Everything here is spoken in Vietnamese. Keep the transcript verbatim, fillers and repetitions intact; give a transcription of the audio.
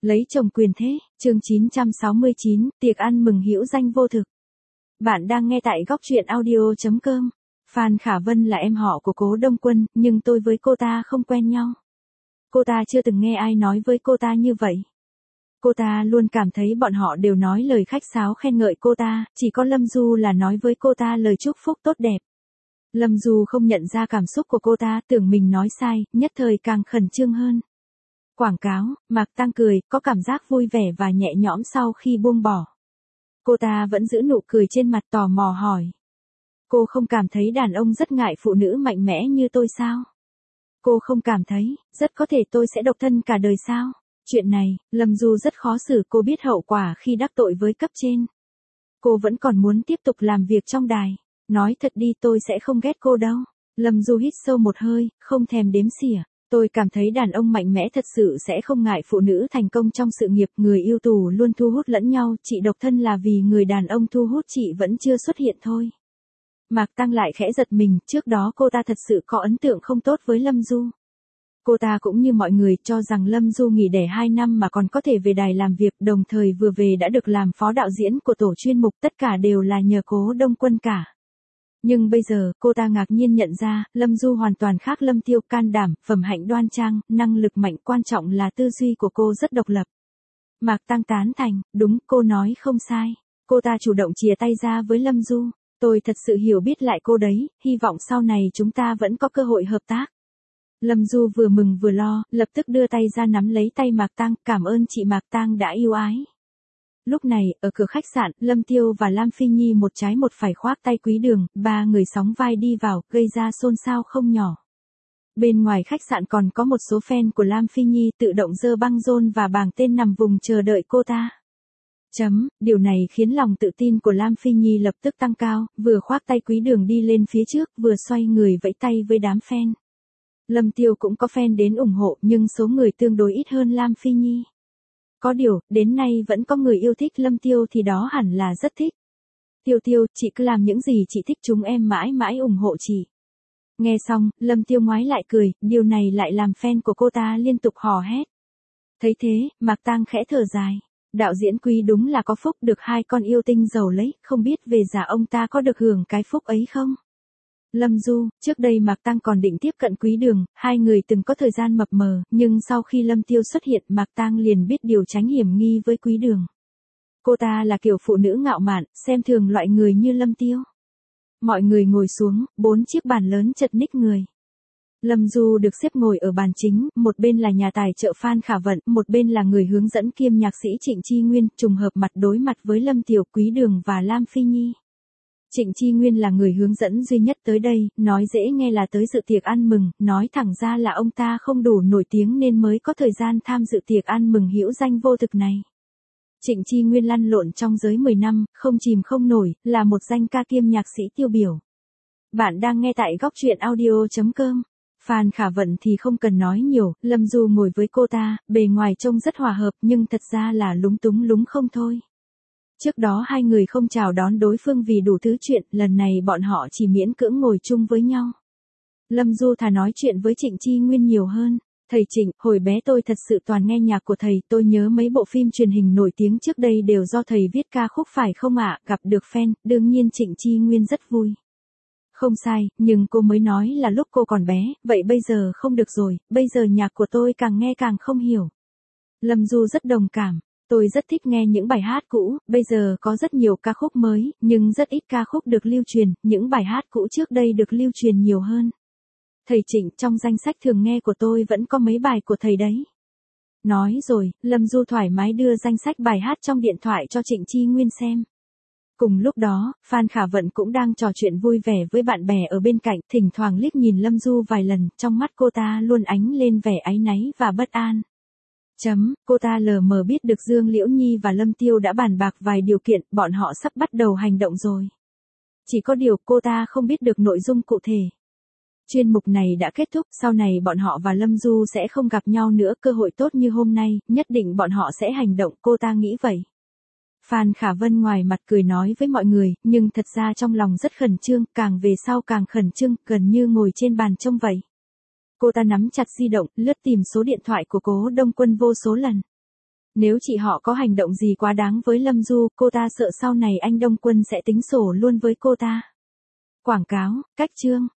Lấy chồng quyền thế, chương chín trăm sáu mươi chín, tiệc ăn mừng hữu danh vô thực. Bạn đang nghe tại góc truyện audio chấm com. Phan Khả Vân là em họ của Cố Đông Quân, nhưng tôi với cô ta không quen nhau. Cô ta chưa từng nghe ai nói với cô ta như vậy. Cô ta luôn cảm thấy bọn họ đều nói lời khách sáo khen ngợi cô ta, chỉ có Lâm Du là nói với cô ta lời chúc phúc tốt đẹp. Lâm Du không nhận ra cảm xúc của cô ta, tưởng mình nói sai, nhất thời càng khẩn trương hơn. Quảng cáo, Mạc Tăng cười, có cảm giác vui vẻ và nhẹ nhõm sau khi buông bỏ. Cô ta vẫn giữ nụ cười trên mặt, tò mò hỏi. Cô không cảm thấy đàn ông rất ngại phụ nữ mạnh mẽ như tôi sao? Cô không cảm thấy, rất có thể tôi sẽ độc thân cả đời sao? Chuyện này, Lâm Du rất khó xử, cô biết hậu quả khi đắc tội với cấp trên. Cô vẫn còn muốn tiếp tục làm việc trong đài. Nói thật đi, tôi sẽ không ghét cô đâu. Lâm Du hít sâu một hơi, không thèm đếm xỉa. Tôi cảm thấy đàn ông mạnh mẽ thật sự sẽ không ngại phụ nữ thành công trong sự nghiệp, người ưu tú luôn thu hút lẫn nhau, chị độc thân là vì người đàn ông thu hút chị vẫn chưa xuất hiện thôi. Mạc Tăng lại khẽ giật mình, trước đó cô ta thật sự có ấn tượng không tốt với Lâm Du. Cô ta cũng như mọi người cho rằng Lâm Du nghỉ đẻ hai năm mà còn có thể về đài làm việc, đồng thời vừa về đã được làm phó đạo diễn của tổ chuyên mục, tất cả đều là nhờ Cố Đông Quân cả. Nhưng bây giờ, cô ta ngạc nhiên nhận ra, Lâm Du hoàn toàn khác Lâm Tiêu, can đảm, phẩm hạnh đoan trang, năng lực mạnh, quan trọng là tư duy của cô rất độc lập. Mạc Tăng tán thành, đúng, cô nói không sai. Cô ta chủ động chìa tay ra với Lâm Du. Tôi thật sự hiểu biết lại cô đấy, hy vọng sau này chúng ta vẫn có cơ hội hợp tác. Lâm Du vừa mừng vừa lo, lập tức đưa tay ra nắm lấy tay Mạc Tăng, cảm ơn chị Mạc Tăng đã yêu ái. Lúc này, ở cửa khách sạn, Lâm Tiêu và Lam Phi Nhi một trái một phải khoác tay Quý Đường, ba người sóng vai đi vào, gây ra xôn xao không nhỏ. Bên ngoài khách sạn còn có một số fan của Lam Phi Nhi tự động giơ băng rôn và bảng tên nằm vùng chờ đợi cô ta. Chấm, điều này khiến lòng tự tin của Lam Phi Nhi lập tức tăng cao, vừa khoác tay Quý Đường đi lên phía trước, vừa xoay người vẫy tay với đám fan. Lâm Tiêu cũng có fan đến ủng hộ, nhưng số người tương đối ít hơn Lam Phi Nhi. Có điều, đến nay vẫn có người yêu thích Lâm Tiêu thì đó hẳn là rất thích. Tiêu Tiêu, chị cứ làm những gì chị thích, chúng em mãi mãi ủng hộ chị. Nghe xong, Lâm Tiêu ngoái lại cười, điều này lại làm fan của cô ta liên tục hò hét. Thấy thế, Mạc Tăng khẽ thở dài. Đạo diễn Quý đúng là có phúc, được hai con yêu tinh giàu lấy, không biết về già ông ta có được hưởng cái phúc ấy không? Lâm Du, trước đây Mạc Tăng còn định tiếp cận Quý Đường, hai người từng có thời gian mập mờ, nhưng sau khi Lâm Tiêu xuất hiện, Mạc Tăng liền biết điều tránh hiểm nghi với Quý Đường. Cô ta là kiểu phụ nữ ngạo mạn, xem thường loại người như Lâm Tiêu. Mọi người ngồi xuống, bốn chiếc bàn lớn chật ních người. Lâm Du được xếp ngồi ở bàn chính, một bên là nhà tài trợ Phan Khả Vận, một bên là người hướng dẫn kiêm nhạc sĩ Trịnh Chi Nguyên, trùng hợp mặt đối mặt với Lâm Tiểu, Quý Đường và Lam Phi Nhi. Trịnh Chi Nguyên là người hướng dẫn duy nhất tới đây, nói dễ nghe là tới dự tiệc ăn mừng, nói thẳng ra là ông ta không đủ nổi tiếng nên mới có thời gian tham dự tiệc ăn mừng hữu danh vô thực này. Trịnh Chi Nguyên lăn lộn trong giới mười năm, không chìm không nổi, là một danh ca kiêm nhạc sĩ tiêu biểu. Bạn đang nghe tại góc truyện audio chấm com. Phan Khả Vận thì không cần nói nhiều, Lâm Du ngồi với cô ta, bề ngoài trông rất hòa hợp nhưng thật ra là lúng túng lúng không thôi. Trước đó hai người không chào đón đối phương vì đủ thứ chuyện, lần này bọn họ chỉ miễn cưỡng ngồi chung với nhau. Lâm Du thà nói chuyện với Trịnh Chi Nguyên nhiều hơn. Thầy Trịnh, hồi bé tôi thật sự toàn nghe nhạc của thầy, tôi nhớ mấy bộ phim truyền hình nổi tiếng trước đây đều do thầy viết ca khúc phải không ạ? Gặp được fan, đương nhiên Trịnh Chi Nguyên rất vui. Không sai, nhưng cô mới nói là lúc cô còn bé, vậy bây giờ không được rồi, bây giờ nhạc của tôi càng nghe càng không hiểu. Lâm Du rất đồng cảm. Tôi rất thích nghe những bài hát cũ, bây giờ có rất nhiều ca khúc mới, nhưng rất ít ca khúc được lưu truyền, những bài hát cũ trước đây được lưu truyền nhiều hơn. Thầy Trịnh, trong danh sách thường nghe của tôi vẫn có mấy bài của thầy đấy. Nói rồi, Lâm Du thoải mái đưa danh sách bài hát trong điện thoại cho Trịnh Chi Nguyên xem. Cùng lúc đó, Phan Khả Vận cũng đang trò chuyện vui vẻ với bạn bè ở bên cạnh, thỉnh thoảng liếc nhìn Lâm Du vài lần, trong mắt cô ta luôn ánh lên vẻ áy náy và bất an. Chấm, cô ta lờ mờ biết được Dương Liễu Nhi và Lâm Tiêu đã bàn bạc vài điều kiện, bọn họ sắp bắt đầu hành động rồi. Chỉ có điều cô ta không biết được nội dung cụ thể. Chuyên mục này đã kết thúc, sau này bọn họ và Lâm Du sẽ không gặp nhau nữa, cơ hội tốt như hôm nay, nhất định bọn họ sẽ hành động, cô ta nghĩ vậy. Phan Khả Vân ngoài mặt cười nói với mọi người, nhưng thật ra trong lòng rất khẩn trương, càng về sau càng khẩn trương, gần như ngồi trên bàn trông vậy. Cô ta nắm chặt di động, lướt tìm số điện thoại của Cố Đông Quân vô số lần. Nếu chị họ có hành động gì quá đáng với Lâm Du, cô ta sợ sau này anh Đông Quân sẽ tính sổ luôn với cô ta. Quảng cáo, cách chương.